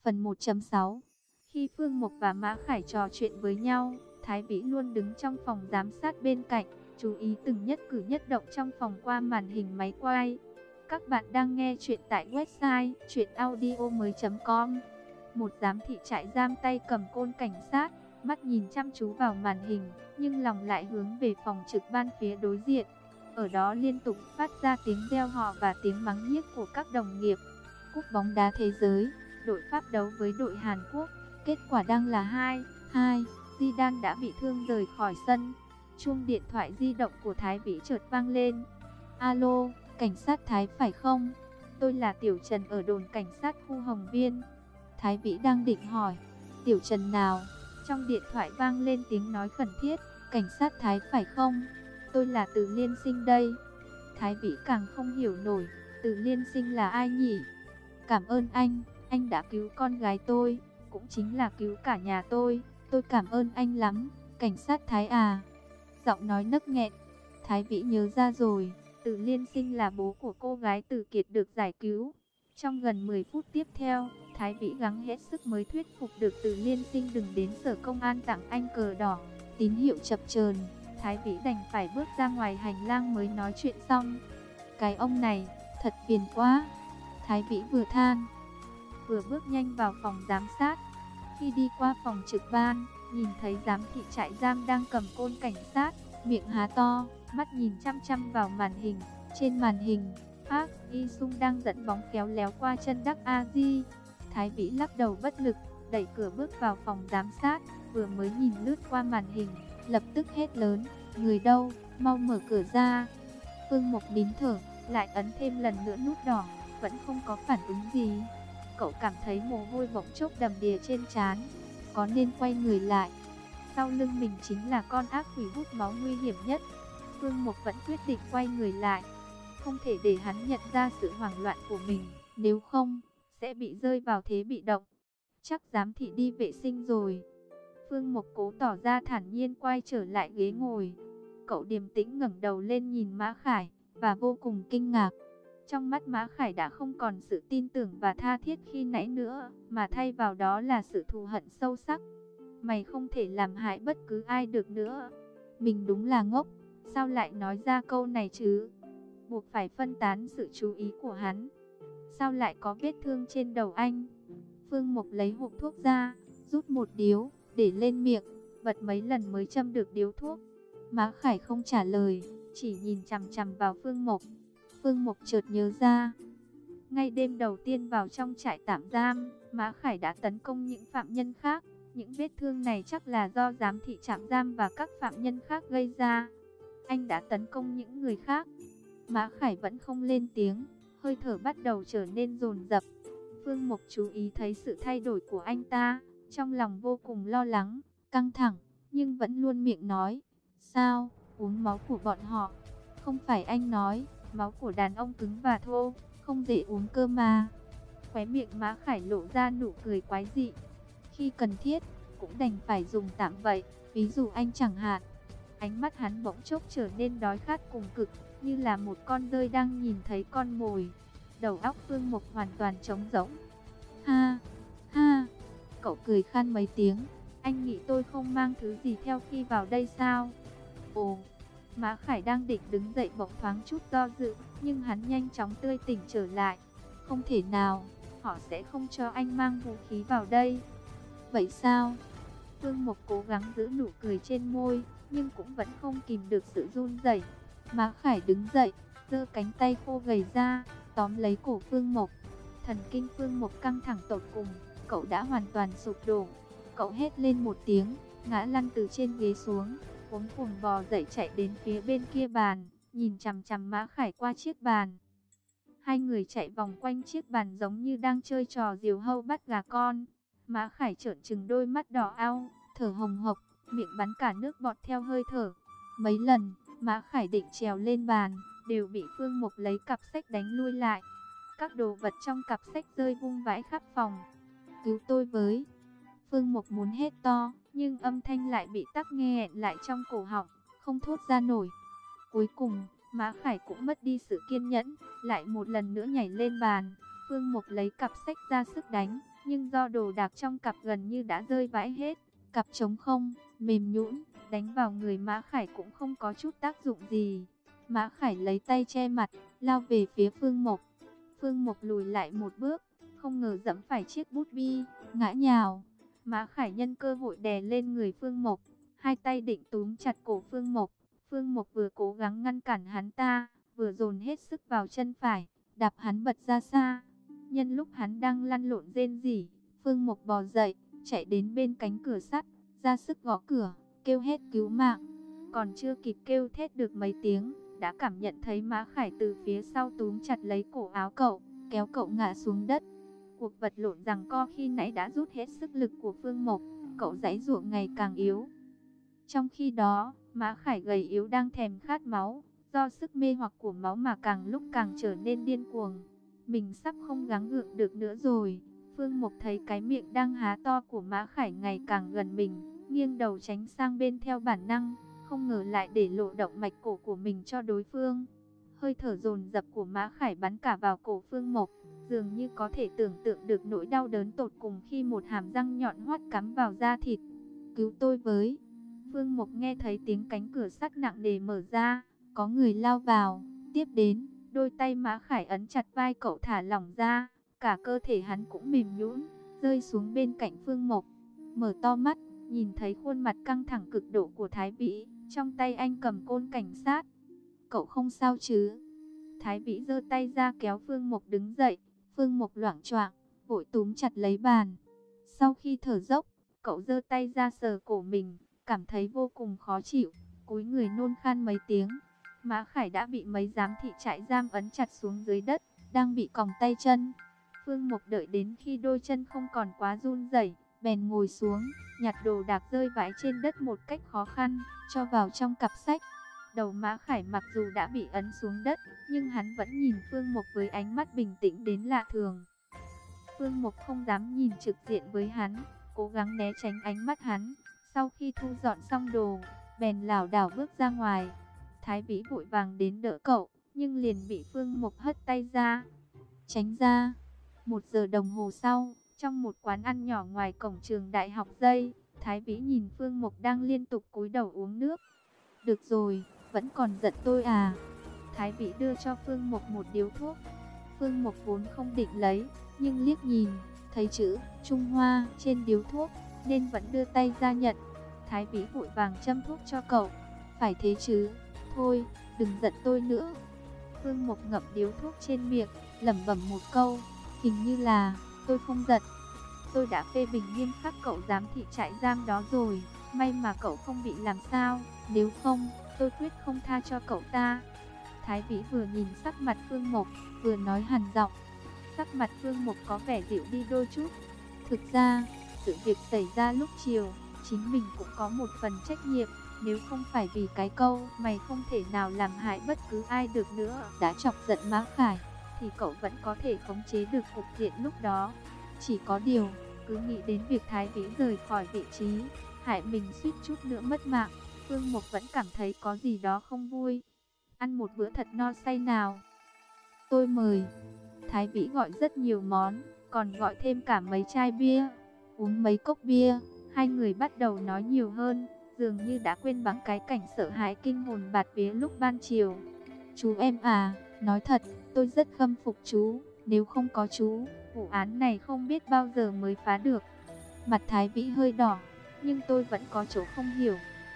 Phần 1.6. Khi Phương Mộc và Mã Khải trò chuyện với nhau, Thái Vĩ luôn đứng trong phòng giám sát bên cạnh, chú ý từng nhất cử nhất động trong phòng qua màn hình máy quay. Các bạn đang nghe chuyện tại website chuyenaudio.com. Một giám thị trại giam tay cầm côn cảnh sát, mắt nhìn chăm chú vào màn hình, nhưng lòng lại hướng về phòng trực ban phía đối diện. Ở đó liên tục phát ra tiếng reo hò và tiếng mắng nhiếc của các đồng nghiệp. Cúp bóng đá thế giới, đội Pháp đấu với đội Hàn Quốc, kết quả đang là 2-2, Zidane đã bị thương rời khỏi sân. Chuông điện thoại di động của Thái Vĩ chợt vang lên. Alo, cảnh sát Thái phải không? Tôi là Tiểu Trần ở đồn cảnh sát khu Hồng Viên. Thái Vĩ đang định hỏi, Tiểu Trần nào? Trong điện thoại vang lên tiếng nói khẩn thiết, cảnh sát Thái phải không? Tôi là Từ Liên Sinh đây. Thái Vĩ càng không hiểu nổi, Từ Liên Sinh là ai nhỉ? Cảm ơn anh đã cứu con gái tôi, cũng chính là cứu cả nhà tôi cảm ơn anh lắm, cảnh sát Thái à. Giọng nói nấc nghẹn, Thái Vĩ nhớ ra rồi, Từ Liên Sinh là bố của cô gái Từ Kiệt được giải cứu. Trong gần 10 phút tiếp theo, Thái Vĩ gắng hết sức mới thuyết phục được Từ Liên Sinh đừng đến sở công an tặng anh cờ đỏ. Tín hiệu chập chờn, Thái Vĩ đành phải bước ra ngoài hành lang mới nói chuyện xong. Cái ông này, thật phiền quá. Thái Vĩ vừa than, vừa bước nhanh vào phòng giám sát. Khi đi qua phòng trực ban, nhìn thấy giám thị trại giam đang cầm côn cảnh sát, miệng há to, mắt nhìn chăm chăm vào màn hình. Trên màn hình, Park Yi-sung đang dẫn bóng khéo léo qua chân Đắc A-di. Thái Vĩ lắc đầu bất lực, đẩy cửa bước vào phòng giám sát, vừa mới nhìn lướt qua màn hình, lập tức hét lớn, người đâu, mau mở cửa ra. Phương Mộc nín thở, lại ấn thêm lần nữa nút đỏ, vẫn không có phản ứng gì. Cậu cảm thấy mồ hôi bỗng chốc đầm đìa trên trán, có nên quay người lại? Sau lưng mình chính là con ác quỷ hút máu nguy hiểm nhất. Phương Mộc vẫn quyết định quay người lại, không thể để hắn nhận ra sự hoảng loạn của mình, nếu không, sẽ bị rơi vào thế bị động. Chắc giám thị đi vệ sinh rồi. Phương Mộc cố tỏ ra thản nhiên quay trở lại ghế ngồi. Cậu điềm tĩnh ngẩng đầu lên nhìn Mã Khải, và vô cùng kinh ngạc. Trong mắt Mã Khải đã không còn sự tin tưởng và tha thiết khi nãy nữa, mà thay vào đó là sự thù hận sâu sắc. Mày không thể làm hại bất cứ ai được nữa. Mình đúng là ngốc, sao lại nói ra câu này chứ? Buộc phải phân tán sự chú ý của hắn. Sao lại có vết thương trên đầu anh? Phương Mộc lấy hộp thuốc ra, rút một điếu, để lên miệng, bật mấy lần mới châm được điếu thuốc. Mã Khải không trả lời, chỉ nhìn chằm chằm vào Phương Mộc. Phương Mộc chợt nhớ ra, ngay đêm đầu tiên vào trong trại tạm giam, Mã Khải đã tấn công những phạm nhân khác. Những vết thương này chắc là do giám thị trạm giam và các phạm nhân khác gây ra. Anh đã tấn công những người khác. Mã Khải vẫn không lên tiếng, hơi thở bắt đầu trở nên dồn dập. Phương Mộc chú ý thấy sự thay đổi của anh ta, trong lòng vô cùng lo lắng, căng thẳng, nhưng vẫn luôn miệng nói, sao, uống máu của bọn họ. Không phải anh nói, máu của đàn ông cứng và thô, không dễ uống cơ mà. Khóe miệng Mã Khải lộ ra nụ cười quái dị. Khi cần thiết, cũng đành phải dùng tạm vậy, ví dụ anh chẳng hạn. Ánh mắt hắn bỗng chốc trở nên đói khát cùng cực, như là một con dơi đang nhìn thấy con mồi. Đầu óc Phương Mộc hoàn toàn trống rỗng. Ha, ha, cậu cười khan mấy tiếng. Anh nghĩ tôi không mang thứ gì theo khi vào đây sao? Ồ, Mã Khải đang định đứng dậy bỗng thoáng chút do dự, nhưng hắn nhanh chóng tươi tỉnh trở lại. Không thể nào, họ sẽ không cho anh mang vũ khí vào đây. Vậy sao? Phương Mộc cố gắng giữ nụ cười trên môi, nhưng cũng vẫn không kìm được sự run rẩy. Mã Khải đứng dậy, giơ cánh tay khô gầy ra, tóm lấy cổ Phương Mộc. Thần kinh Phương Mộc căng thẳng tột cùng, cậu đã hoàn toàn sụp đổ. Cậu hét lên một tiếng, ngã lăn từ trên ghế xuống, cuống cuồng bò dậy chạy đến phía bên kia bàn, nhìn chằm chằm Mã Khải qua chiếc bàn. Hai người chạy vòng quanh chiếc bàn giống như đang chơi trò diều hâu bắt gà con. Mã Khải trợn trừng đôi mắt đỏ ao, thở hồng hộc, miệng bắn cả nước bọt theo hơi thở. Mấy lần, Mã Khải định trèo lên bàn, đều bị Phương Mộc lấy cặp sách đánh lui lại. Các đồ vật trong cặp sách rơi vung vãi khắp phòng. Cứu tôi với! Phương Mộc muốn hét to, nhưng âm thanh lại bị tắc nghẹn lại trong cổ họng, không thốt ra nổi. Cuối cùng, Mã Khải cũng mất đi sự kiên nhẫn, lại một lần nữa nhảy lên bàn. Phương Mộc lấy cặp sách ra sức đánh, nhưng do đồ đạc trong cặp gần như đã rơi vãi hết, cặp trống không, mềm nhũn, đánh vào người Mã Khải cũng không có chút tác dụng gì. Mã Khải lấy tay che mặt, lao về phía Phương Mộc. Phương Mộc lùi lại một bước, không ngờ dẫm phải chiếc bút bi, ngã nhào. Mã Khải nhân cơ hội đè lên người Phương Mộc, hai tay định túm chặt cổ Phương Mộc. Phương Mộc vừa cố gắng ngăn cản hắn ta, vừa dồn hết sức vào chân phải, đạp hắn bật ra xa. Nhân lúc hắn đang lăn lộn rên rỉ, Phương Mộc bò dậy, chạy đến bên cánh cửa sắt, ra sức gõ cửa, kêu hét cứu mạng. Còn chưa kịp kêu thét được mấy tiếng, đã cảm nhận thấy Mã Khải từ phía sau túm chặt lấy cổ áo cậu, kéo cậu ngã xuống đất. Cuộc vật lộn giằng co khi nãy đã rút hết sức lực của Phương Mộc, cậu giãy giụa ngày càng yếu. Trong khi đó, Mã Khải gầy yếu đang thèm khát máu, do sức mê hoặc của máu mà càng lúc càng trở nên điên cuồng. Mình sắp không gắng gượng được nữa rồi. Phương Mộc thấy cái miệng đang há to của Mã Khải ngày càng gần mình, nghiêng đầu tránh sang bên theo bản năng, không ngờ lại để lộ động mạch cổ của mình cho đối phương. Hơi thở dồn dập của Mã Khải bắn cả vào cổ Phương Mộc, dường như có thể tưởng tượng được nỗi đau đớn tột cùng khi một hàm răng nhọn hoắt cắm vào da thịt. Cứu tôi với! Phương Mộc nghe thấy tiếng cánh cửa sắt nặng nề mở ra, có người lao vào, tiếp đến, đôi tay Mã Khải ấn chặt vai cậu thả lỏng ra, cả cơ thể hắn cũng mềm nhũn, rơi xuống bên cạnh Phương Mộc. Mở to mắt, nhìn thấy khuôn mặt căng thẳng cực độ của Thái Vĩ, trong tay anh cầm côn cảnh sát. Cậu không sao chứ? Thái Vĩ giơ tay ra kéo Phương Mộc đứng dậy, Phương Mộc loạng choạng, vội túm chặt lấy bàn. Sau khi thở dốc, cậu giơ tay ra sờ cổ mình, cảm thấy vô cùng khó chịu, cúi người nôn khan mấy tiếng. Mã Khải đã bị mấy giám thị trại giam ấn chặt xuống dưới đất, đang bị còng tay chân. Phương Mộc đợi đến khi đôi chân không còn quá run rẩy, bèn ngồi xuống, nhặt đồ đạc rơi vãi trên đất một cách khó khăn, cho vào trong cặp sách. Đầu Mã Khải mặc dù đã bị ấn xuống đất, nhưng hắn vẫn nhìn Phương Mộc với ánh mắt bình tĩnh đến lạ thường. Phương Mộc không dám nhìn trực diện với hắn, cố gắng né tránh ánh mắt hắn. Sau khi thu dọn xong đồ, bèn lảo đảo bước ra ngoài. Thái Vĩ vội vàng đến đỡ cậu, nhưng liền bị Phương Mộc hất tay ra. Tránh ra. 1 giờ đồng hồ sau, trong một quán ăn nhỏ ngoài cổng trường đại học Dây, Thái Vĩ nhìn Phương Mộc đang liên tục cúi đầu uống nước. Được rồi, vẫn còn giận tôi à? Thái Vĩ đưa cho Phương Mộc một điếu thuốc. Phương Mộc vốn không định lấy, nhưng liếc nhìn, thấy chữ Trung Hoa trên điếu thuốc, nên vẫn đưa tay ra nhận. Thái Vĩ vội vàng châm thuốc cho cậu. Phải thế chứ, thôi, đừng giận tôi nữa. Phương Mộc ngậm điếu thuốc trên miệng, lẩm bẩm một câu, hình như là, tôi không giận. Tôi đã phê bình nghiêm khắc cậu giám thị trại giam đó rồi, may mà cậu không bị làm sao, nếu không, tôi quyết không tha cho cậu ta. Thái Vĩ vừa nhìn sắc mặt Phương Mộc, vừa nói hằn giọng. Sắc mặt Phương Mộc có vẻ dịu đi đôi chút. Thực ra, sự việc xảy ra lúc chiều, chính mình cũng có một phần trách nhiệm. Nếu không phải vì cái câu mày không thể nào làm hại bất cứ ai được nữa đã chọc giận Mã Khải, thì cậu vẫn có thể khống chế được cục diện lúc đó. Chỉ có điều, cứ nghĩ đến việc Thái Vĩ rời khỏi vị trí, hại mình suýt chút nữa mất mạng, Phương Mộc vẫn cảm thấy có gì đó không vui. Ăn một bữa thật no say nào. Tôi mời. Thái Vĩ gọi rất nhiều món, còn gọi thêm cả mấy chai bia. Uống mấy cốc bia, hai người bắt đầu nói nhiều hơn, dường như đã quên bẵng cái cảnh sợ hãi kinh hồn bạt vía lúc ban chiều. Chú em à, nói thật, tôi rất khâm phục chú, nếu không có chú, vụ án này không biết bao giờ mới phá được. Mặt Thái Vĩ hơi đỏ, nhưng tôi vẫn có chỗ không hiểu.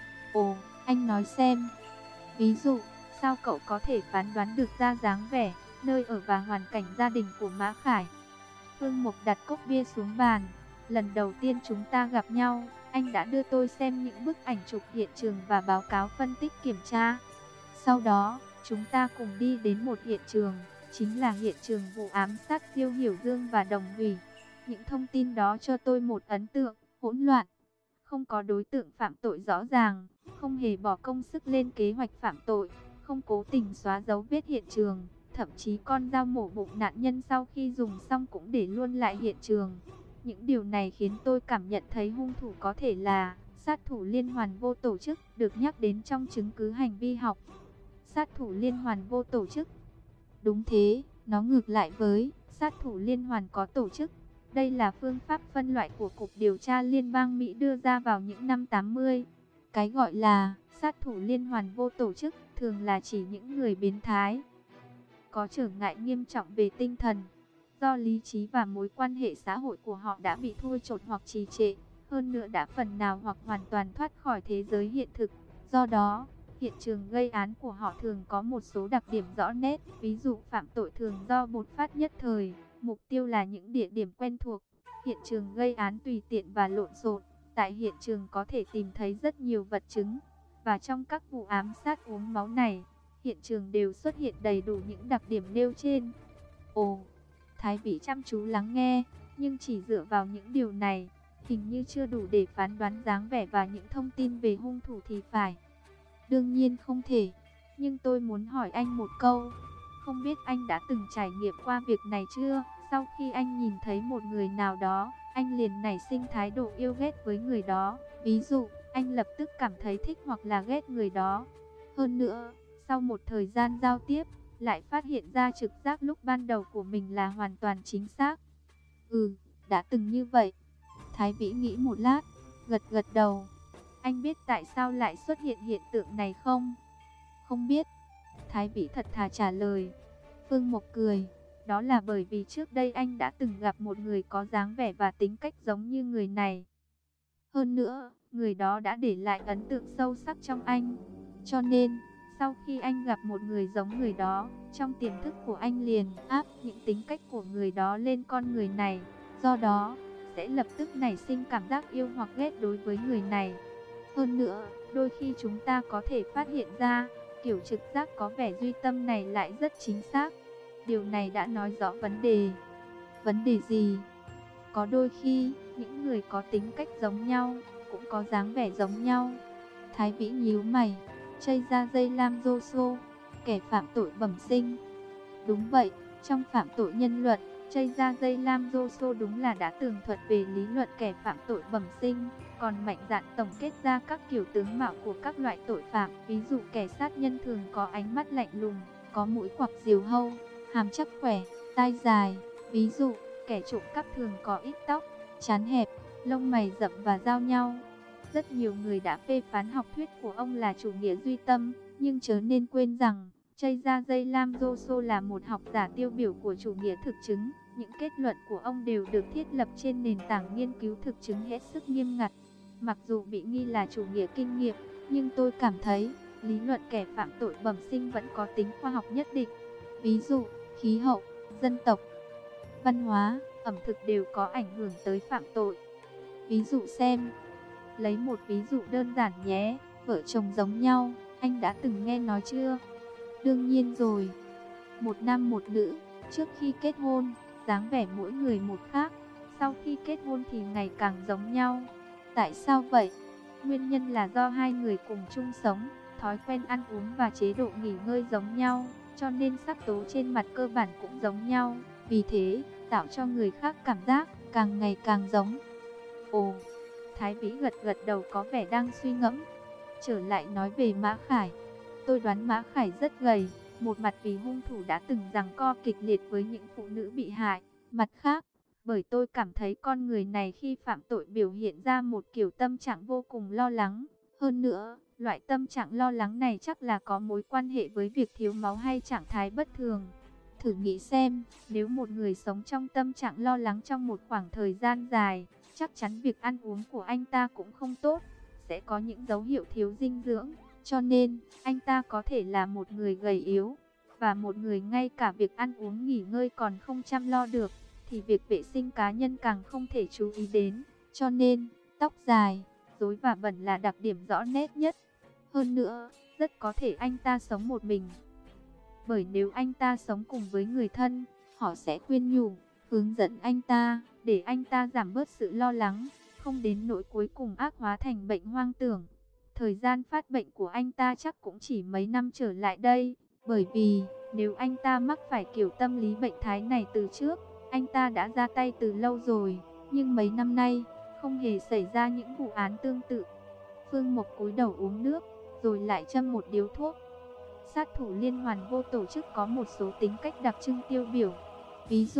Ồ, anh nói xem. Ví dụ, sao cậu có thể phán đoán được ra dáng vẻ, nơi ở và hoàn cảnh gia đình của Mã Khải? Phương Mộc đặt cốc bia xuống bàn. Lần đầu tiên chúng ta gặp nhau, anh đã đưa tôi xem những bức ảnh chụp hiện trường và báo cáo phân tích kiểm tra. Sau đó, chúng ta cùng đi đến một hiện trường, chính là hiện trường vụ ám sát Diêu Hiểu Dương và Đồng Hủy. Những thông tin đó cho tôi một ấn tượng hỗn loạn, không có đối tượng phạm tội rõ ràng, không hề bỏ công sức lên kế hoạch phạm tội, không cố tình xóa dấu vết hiện trường, thậm chí con dao mổ bụng nạn nhân sau khi dùng xong cũng để luôn lại hiện trường. Những điều này khiến tôi cảm nhận thấy hung thủ có thể là sát thủ liên hoàn vô tổ chức được nhắc đến trong chứng cứ hành vi học. Sát thủ liên hoàn vô tổ chức. Đúng thế, nó ngược lại với sát thủ liên hoàn có tổ chức. Đây là phương pháp phân loại của Cục Điều tra Liên bang Mỹ đưa ra vào những năm 80. Cái gọi là sát thủ liên hoàn vô tổ chức thường là chỉ những người biến thái, có trở ngại nghiêm trọng về tinh thần, do lý trí và mối quan hệ xã hội của họ đã bị thui chột hoặc trì trệ, hơn nữa đã phần nào hoặc hoàn toàn thoát khỏi thế giới hiện thực. Do đó, hiện trường gây án của họ thường có một số đặc điểm rõ nét, ví dụ phạm tội thường do bột phát nhất thời, mục tiêu là những địa điểm quen thuộc, hiện trường gây án tùy tiện và lộn xộn, tại hiện trường có thể tìm thấy rất nhiều vật chứng, và trong các vụ ám sát uống máu này, hiện trường đều xuất hiện đầy đủ những đặc điểm nêu trên. Ồ, Thái Vĩ chăm chú lắng nghe, nhưng chỉ dựa vào những điều này, hình như chưa đủ để phán đoán dáng vẻ và những thông tin về hung thủ thì phải. Đương nhiên không thể, nhưng tôi muốn hỏi anh một câu. Không biết anh đã từng trải nghiệm qua việc này chưa? Sau khi anh nhìn thấy một người nào đó, anh liền nảy sinh thái độ yêu ghét với người đó. Ví dụ, anh lập tức cảm thấy thích hoặc là ghét người đó. Hơn nữa, sau một thời gian giao tiếp, lại phát hiện ra trực giác lúc ban đầu của mình là hoàn toàn chính xác. Đã từng như vậy. Thái Vĩ nghĩ một lát, gật gật đầu. Anh biết tại sao lại xuất hiện hiện tượng này không? Không biết. Thái Vĩ thật thà trả lời. Phương Mộc cười. Đó là bởi vì trước đây anh đã từng gặp một người có dáng vẻ và tính cách giống như người này. Hơn nữa, người đó đã để lại ấn tượng sâu sắc trong anh. Cho nên, sau khi anh gặp một người giống người đó, trong tiềm thức của anh liền áp những tính cách của người đó lên con người này. Do đó, sẽ lập tức nảy sinh cảm giác yêu hoặc ghét đối với người này. Hơn nữa, đôi khi chúng ta có thể phát hiện ra, kiểu trực giác có vẻ duy tâm này lại rất chính xác. Điều này đã nói rõ vấn đề. Vấn đề gì? Có đôi khi, những người có tính cách giống nhau, cũng có dáng vẻ giống nhau. Thái Vĩ nhíu mày, chây ra dây lam dô xô, kẻ phạm tội bẩm sinh. Đúng vậy, trong phạm tội nhân luật, chây ra dây lam dô xô đúng là đã tường thuật về lý luận kẻ phạm tội bẩm sinh, còn mạnh dạn tổng kết ra các kiểu tướng mạo của các loại tội phạm. Ví dụ kẻ sát nhân thường có ánh mắt lạnh lùng, có mũi quặc diều hâu, hàm chắc khỏe, tai dài. Ví dụ, kẻ trộm cắp thường có ít tóc, trán hẹp, lông mày rậm và giao nhau. Rất nhiều người đã phê phán học thuyết của ông là chủ nghĩa duy tâm, nhưng chớ nên quên rằng, Chây Ra Dây Lam Dô Xô là một học giả tiêu biểu của chủ nghĩa thực chứng. Những kết luận của ông đều được thiết lập trên nền tảng nghiên cứu thực chứng hết sức nghiêm ngặt. Mặc dù bị nghi là chủ nghĩa kinh nghiệm, nhưng tôi cảm thấy, lý luận kẻ phạm tội bẩm sinh vẫn có tính khoa học nhất định. Ví dụ, khí hậu, dân tộc, văn hóa, ẩm thực đều có ảnh hưởng tới phạm tội. Ví dụ xem, lấy một ví dụ đơn giản nhé, vợ chồng giống nhau, anh đã từng nghe nói chưa? Đương nhiên rồi. Một nam một nữ, trước khi kết hôn, dáng vẻ mỗi người một khác, sau khi kết hôn thì ngày càng giống nhau. Tại sao vậy? Nguyên nhân là do hai người cùng chung sống, thói quen ăn uống và chế độ nghỉ ngơi giống nhau, cho nên sắc tố trên mặt cơ bản cũng giống nhau. Vì thế, tạo cho người khác cảm giác càng ngày càng giống. Ồ, Thái Vĩ gật gật đầu có vẻ đang suy ngẫm. Trở lại nói về Mã Khải. Tôi đoán Mã Khải rất gầy, một mặt vì hung thủ đã từng giằng co kịch liệt với những phụ nữ bị hại, mặt khác, bởi tôi cảm thấy con người này khi phạm tội biểu hiện ra một kiểu tâm trạng vô cùng lo lắng. Hơn nữa, loại tâm trạng lo lắng này chắc là có mối quan hệ với việc thiếu máu hay trạng thái bất thường. Thử nghĩ xem, nếu một người sống trong tâm trạng lo lắng trong một khoảng thời gian dài, chắc chắn việc ăn uống của anh ta cũng không tốt, sẽ có những dấu hiệu thiếu dinh dưỡng. Cho nên, anh ta có thể là một người gầy yếu, và một người ngay cả việc ăn uống nghỉ ngơi còn không chăm lo được, thì việc vệ sinh cá nhân càng không thể chú ý đến. Cho nên, tóc dài, rối và bẩn là đặc điểm rõ nét nhất. Hơn nữa, rất có thể anh ta sống một mình. Bởi nếu anh ta sống cùng với người thân, họ sẽ khuyên nhủ, hướng dẫn anh ta, để anh ta giảm bớt sự lo lắng, không đến nỗi cuối cùng ác hóa thành bệnh hoang tưởng. Thời gian phát bệnh của anh ta chắc cũng chỉ mấy năm trở lại đây, bởi vì nếu anh ta mắc phải kiểu tâm lý bệnh thái này từ trước, anh ta đã ra tay từ lâu rồi, nhưng mấy năm nay không hề xảy ra những vụ án tương tự. Phương Mộc cúi đầu uống nước, rồi lại châm một điếu thuốc. Sát thủ liên hoàn vô tổ chức có một số tính cách đặc trưng tiêu biểu. Ví dụ,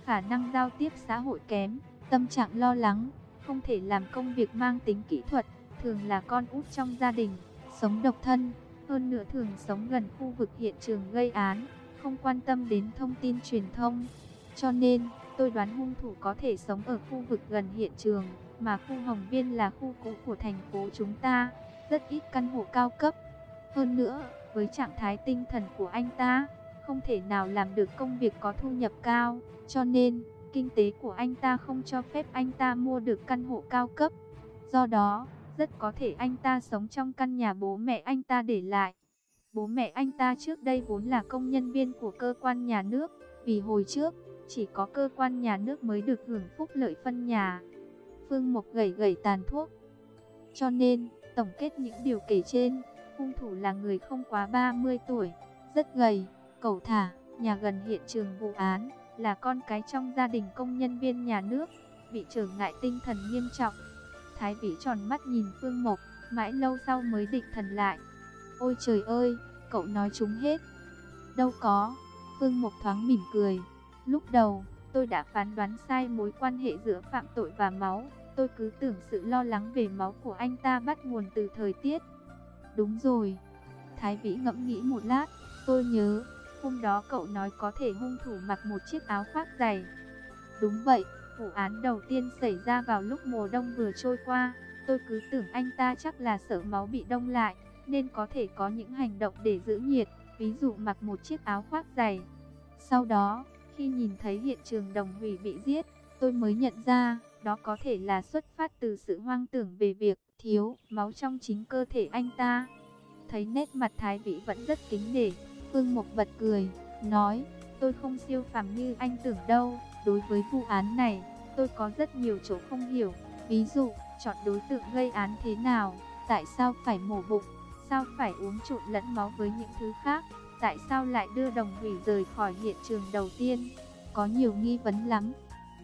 khả năng giao tiếp xã hội kém, tâm trạng lo lắng, không thể làm công việc mang tính kỹ thuật, thường là con út trong gia đình, sống độc thân, hơn nữa thường sống gần khu vực hiện trường gây án, không quan tâm đến thông tin truyền thông. Cho nên, tôi đoán hung thủ có thể sống ở khu vực gần hiện trường, mà khu Hồng Viên là khu cũ của thành phố chúng ta, rất ít căn hộ cao cấp. Hơn nữa, với trạng thái tinh thần của anh ta, không thể nào làm được công việc có thu nhập cao, cho nên kinh tế của anh ta không cho phép anh ta mua được căn hộ cao cấp. Do đó, rất có thể anh ta sống trong căn nhà bố mẹ anh ta để lại. Bố mẹ anh ta trước đây vốn là công nhân viên của cơ quan nhà nước, vì hồi trước, chỉ có cơ quan nhà nước mới được hưởng phúc lợi phân nhà. Phương Mộc gẩy gẩy tàn thuốc. Cho nên, tổng kết những điều kể trên, hung thủ là người không quá 30 tuổi, rất gầy, cẩu thả, nhà gần hiện trường vụ án, là con cái trong gia đình công nhân viên nhà nước, bị trở ngại tinh thần nghiêm trọng. Thái Vĩ tròn mắt nhìn Phương Mộc, mãi lâu sau mới định thần lại. Ôi trời ơi, cậu nói trúng hết. Đâu có, Phương Mộc thoáng mỉm cười. Lúc đầu, tôi đã phán đoán sai mối quan hệ giữa phạm tội và máu. Tôi cứ tưởng sự lo lắng về máu của anh ta bắt nguồn từ thời tiết. Đúng rồi. Thái Vĩ ngẫm nghĩ một lát. Tôi nhớ, hôm đó cậu nói có thể hung thủ mặc một chiếc áo khoác dày. Đúng vậy, vụ án đầu tiên xảy ra vào lúc mùa đông vừa trôi qua. Tôi cứ tưởng anh ta chắc là sợ máu bị đông lại, nên có thể có những hành động để giữ nhiệt, ví dụ mặc một chiếc áo khoác dày. Sau đó, khi nhìn thấy hiện trường Đồng Hủy bị giết, tôi mới nhận ra, đó có thể là xuất phát từ sự hoang tưởng về việc thiếu máu trong chính cơ thể anh ta. Thấy nét mặt Thái Vĩ vẫn rất kính nể, Phương Mộc bật cười, nói, tôi không siêu phàm như anh tưởng đâu. Đối với vụ án này, tôi có rất nhiều chỗ không hiểu. Ví dụ, chọn đối tượng gây án thế nào, tại sao phải mổ bụng, sao phải uống trộn lẫn máu với những thứ khác, tại sao lại đưa Đồng Hủy rời khỏi hiện trường đầu tiên. Có nhiều nghi vấn lắm.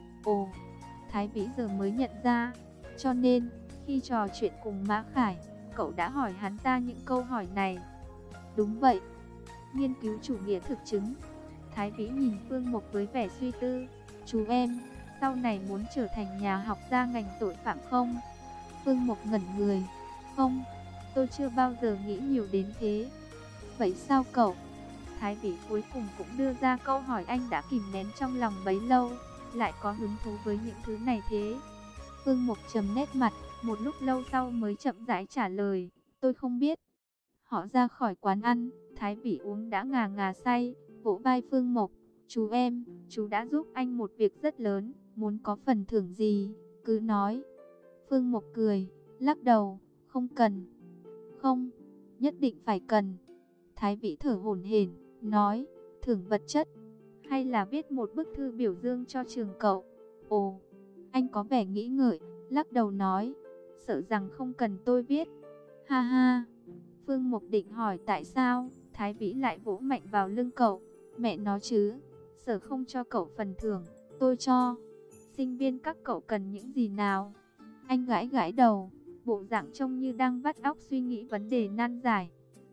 Ồ, Thái Vĩ giờ mới nhận ra. Cho nên, khi trò chuyện cùng Mã Khải, cậu đã hỏi hắn ta những câu hỏi này. Đúng vậy. Nghiên cứu chủ nghĩa thực chứng. Thái Vĩ nhìn Phương Mộc với vẻ suy tư. Chú em, sau này muốn trở thành nhà học gia ngành tội phạm không? Phương Mộc ngẩn người. Không, tôi chưa bao giờ nghĩ nhiều đến thế. Vậy sao cậu? Thái Vĩ cuối cùng cũng đưa ra câu hỏi anh đã kìm nén trong lòng bấy lâu. Lại có hứng thú với những thứ này thế? Phương Mộc trầm nét mặt, một lúc lâu sau mới chậm rãi trả lời. Tôi không biết. Họ ra khỏi quán ăn, Thái Vĩ uống đã ngà ngà say, vỗ vai Phương Mộc. Chú em, chú đã giúp anh một việc rất lớn, muốn có phần thưởng gì, cứ nói. Phương Mộc cười, lắc đầu, không cần. Không, nhất định phải cần. Thái Vĩ thở hổn hển, nói, thưởng vật chất, hay là viết một bức thư biểu dương cho trường cậu? Ồ, anh có vẻ nghĩ ngợi, lắc đầu nói, sợ rằng không cần tôi viết. Ha ha. Phương Mộc định hỏi tại sao, Thái Vĩ lại vỗ mạnh vào lưng cậu. Mẹ nó chứ, sở không cho cậu phần thưởng, tôi cho. Sinh viên các cậu cần những gì nào? Anh gãi gãi đầu, bộ dạng trông như đang vắt óc suy nghĩ vấn đề nan giải.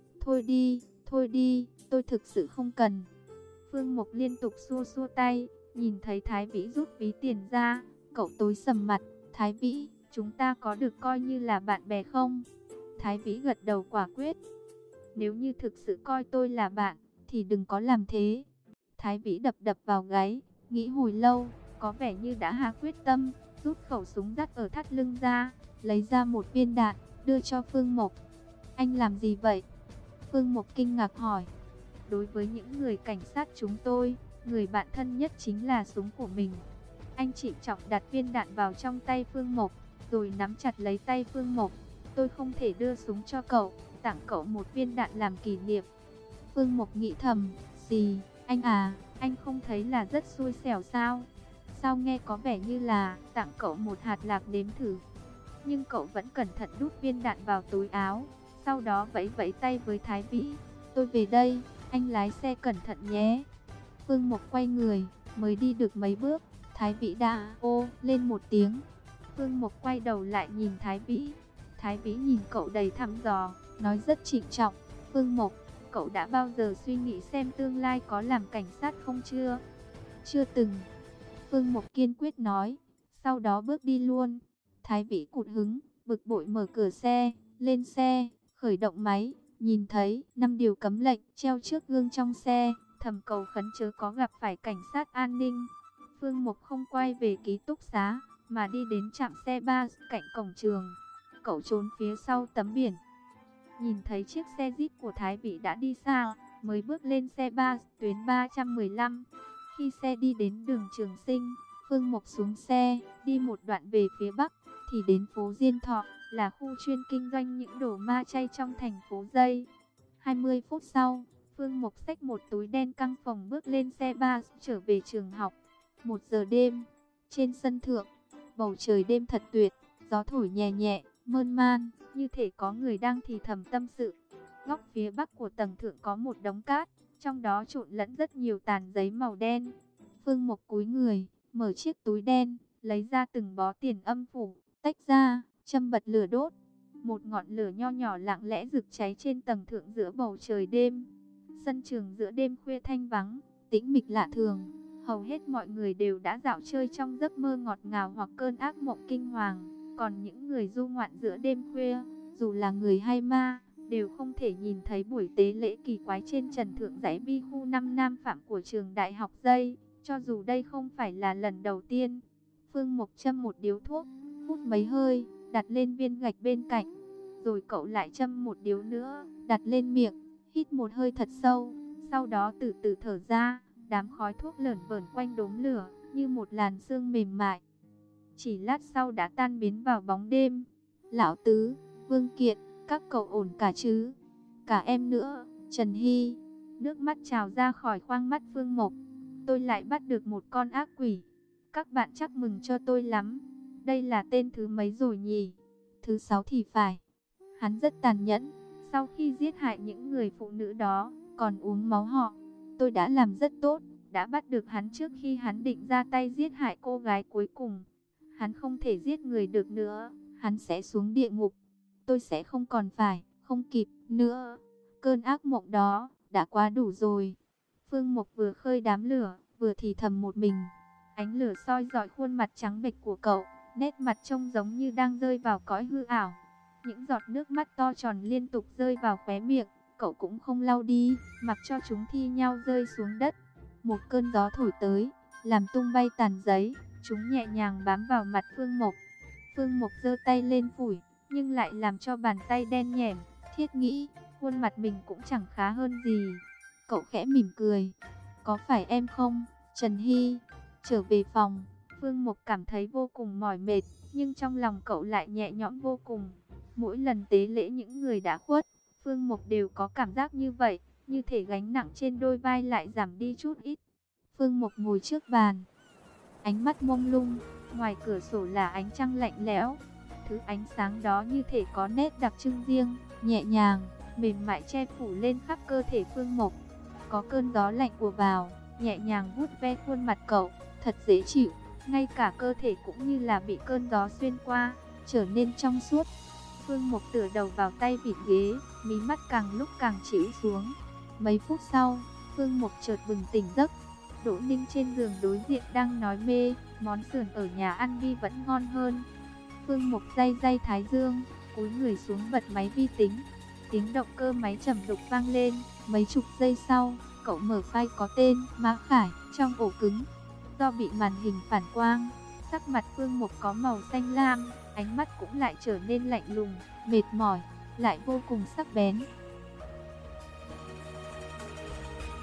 Thôi đi, tôi thực sự không cần. Phương Mộc liên tục xua xua tay, nhìn thấy Thái Vĩ rút ví tiền ra, cậu tối sầm mặt. Thái Vĩ, chúng ta có được coi như là bạn bè không? Thái Vĩ gật đầu quả quyết. Nếu như thực sự coi tôi là bạn, thì đừng có làm thế. Thái Vĩ đập đập vào gáy, nghĩ hồi lâu, có vẻ như đã hạ quyết tâm, rút khẩu súng dắt ở thắt lưng ra, lấy ra một viên đạn, đưa cho Phương Mộc. Anh làm gì vậy? Phương Mộc kinh ngạc hỏi. Đối với những người cảnh sát chúng tôi, người bạn thân nhất chính là súng của mình. Anh trịnh trọng đặt viên đạn vào trong tay Phương Mộc, rồi nắm chặt lấy tay Phương Mộc. Tôi không thể đưa súng cho cậu, tặng cậu một viên đạn làm kỷ niệm. Phương Mộc nghĩ thầm, gì, anh à, anh không thấy là rất xui xẻo sao? Sao nghe có vẻ như là tặng cậu một hạt lạc nếm thử. Nhưng cậu vẫn cẩn thận đút viên đạn vào túi áo, sau đó vẫy vẫy tay với Thái Vĩ. Tôi về đây, anh lái xe cẩn thận nhé. Phương Mộc quay người, mới đi được mấy bước, Thái Vĩ đã ô lên một tiếng. Phương Mộc quay đầu lại nhìn Thái Vĩ. Thái Vĩ nhìn cậu đầy thăm dò, nói rất trịnh trọng. Phương Mộc, cậu đã bao giờ suy nghĩ xem tương lai có làm cảnh sát không chưa? Chưa từng. Phương Mục kiên quyết nói, sau đó bước đi luôn. Thái Vĩ cụt hứng, bực bội mở cửa xe, lên xe, khởi động máy, nhìn thấy 5 điều cấm lệnh treo trước gương trong xe, thầm cầu khấn chớ có gặp phải cảnh sát an ninh. Phương Mục không quay về ký túc xá, mà đi đến trạm xe bus cạnh cổng trường. Cậu trốn phía sau tấm biển. Nhìn thấy chiếc xe Jeep của Thái Vĩ đã đi xa, mới bước lên xe bus tuyến 315. Khi xe đi đến đường Trường Sinh, Phương Mục xuống xe, đi một đoạn về phía bắc, thì đến phố Diên Thọ, là khu chuyên kinh doanh những đồ ma chay trong thành phố Dây. 20 phút sau, Phương Mục xách một túi đen căng phòng bước lên xe bus trở về trường học. 1 giờ đêm, trên sân thượng, bầu trời đêm thật tuyệt, gió thổi nhẹ nhẹ, mơn man, như thể có người đang thì thầm tâm sự. Góc phía bắc của tầng thượng có một đống cát, trong đó trộn lẫn rất nhiều tàn giấy màu đen. Phương Mục cúi người, mở chiếc túi đen, lấy ra từng bó tiền âm phủ, tách ra, châm bật lửa đốt. Một ngọn lửa nho nhỏ lặng lẽ rực cháy trên tầng thượng giữa bầu trời đêm. Sân trường giữa đêm khuya thanh vắng, tĩnh mịch lạ thường. Hầu hết mọi người đều đã dạo chơi trong giấc mơ ngọt ngào hoặc cơn ác mộng kinh hoàng. Còn những người du ngoạn giữa đêm khuya, dù là người hay ma, đều không thể nhìn thấy buổi tế lễ kỳ quái trên trần thượng dãy bi khu 5 Nam Phạm của trường Đại học Dây. Cho dù đây không phải là lần đầu tiên. Phương Mục châm một điếu thuốc, hút mấy hơi, đặt lên viên gạch bên cạnh. Rồi cậu lại châm một điếu nữa, đặt lên miệng, hít một hơi thật sâu. Sau đó từ từ thở ra, đám khói thuốc lởn vởn quanh đốm lửa, như một làn sương mềm mại. Chỉ lát sau đã tan biến vào bóng đêm. Lão Tứ, Vương Kiệt, các cậu ổn cả chứ? Cả em nữa, Trần Hy. Nước mắt trào ra khỏi khoang mắt Phương Mục. Tôi lại bắt được một con ác quỷ. Các bạn chắc mừng cho tôi lắm. Đây là tên thứ mấy rồi nhỉ? Thứ 6 thì phải. Hắn rất tàn nhẫn. Sau khi giết hại những người phụ nữ đó, còn uống máu họ. Tôi đã làm rất tốt, đã bắt được hắn trước khi hắn định ra tay giết hại cô gái cuối cùng. Hắn không thể giết người được nữa, hắn sẽ xuống địa ngục. Tôi sẽ không còn không kịp nữa. Cơn ác mộng đó đã quá đủ rồi. Phương Mục vừa khơi đám lửa, vừa thì thầm một mình. Ánh lửa soi rọi khuôn mặt trắng bệch của cậu, nét mặt trông giống như đang rơi vào cõi hư ảo. Những giọt nước mắt to tròn liên tục rơi vào khóe miệng, cậu cũng không lau đi, mặc cho chúng thi nhau rơi xuống đất. Một cơn gió thổi tới, làm tung bay tàn giấy, chúng nhẹ nhàng bám vào mặt Phương Mục. Phương Mục giơ tay lên phủi, nhưng lại làm cho bàn tay đen nhẻm, thiết nghĩ, khuôn mặt mình cũng chẳng khá hơn gì. Cậu khẽ mỉm cười. Có phải em không, Trần Hy? Trở về phòng, Phương Mục cảm thấy vô cùng mỏi mệt, nhưng trong lòng cậu lại nhẹ nhõm vô cùng. Mỗi lần tế lễ những người đã khuất, Phương Mục đều có cảm giác như vậy, như thể gánh nặng trên đôi vai lại giảm đi chút ít. Phương Mục ngồi trước bàn, ánh mắt mông lung, ngoài cửa sổ là ánh trăng lạnh lẽo. Thứ ánh sáng đó như thể có nét đặc trưng riêng, nhẹ nhàng, mềm mại che phủ lên khắp cơ thể Phương Mục. Có cơn gió lạnh ùa vào, nhẹ nhàng vuốt ve khuôn mặt cậu, thật dễ chịu. Ngay cả cơ thể cũng như là bị cơn gió xuyên qua, trở nên trong suốt. Phương Mục tựa đầu vào tay vịn ghế, mí mắt càng lúc càng chịu xuống. Mấy phút sau, Phương Mục chợt bừng tỉnh giấc. Đỗ Ninh trên giường đối diện đang nói mê, món sườn ở nhà ăn đi vẫn ngon hơn. Phương Mục day day thái dương, cúi người xuống bật máy vi tính. Tiếng động cơ máy trầm đục vang lên, mấy chục giây sau, cậu mở file có tên Mã Khải trong ổ cứng. Do bị màn hình phản quang, sắc mặt Phương Mục có màu xanh lam, ánh mắt cũng lại trở nên lạnh lùng, mệt mỏi, lại vô cùng sắc bén.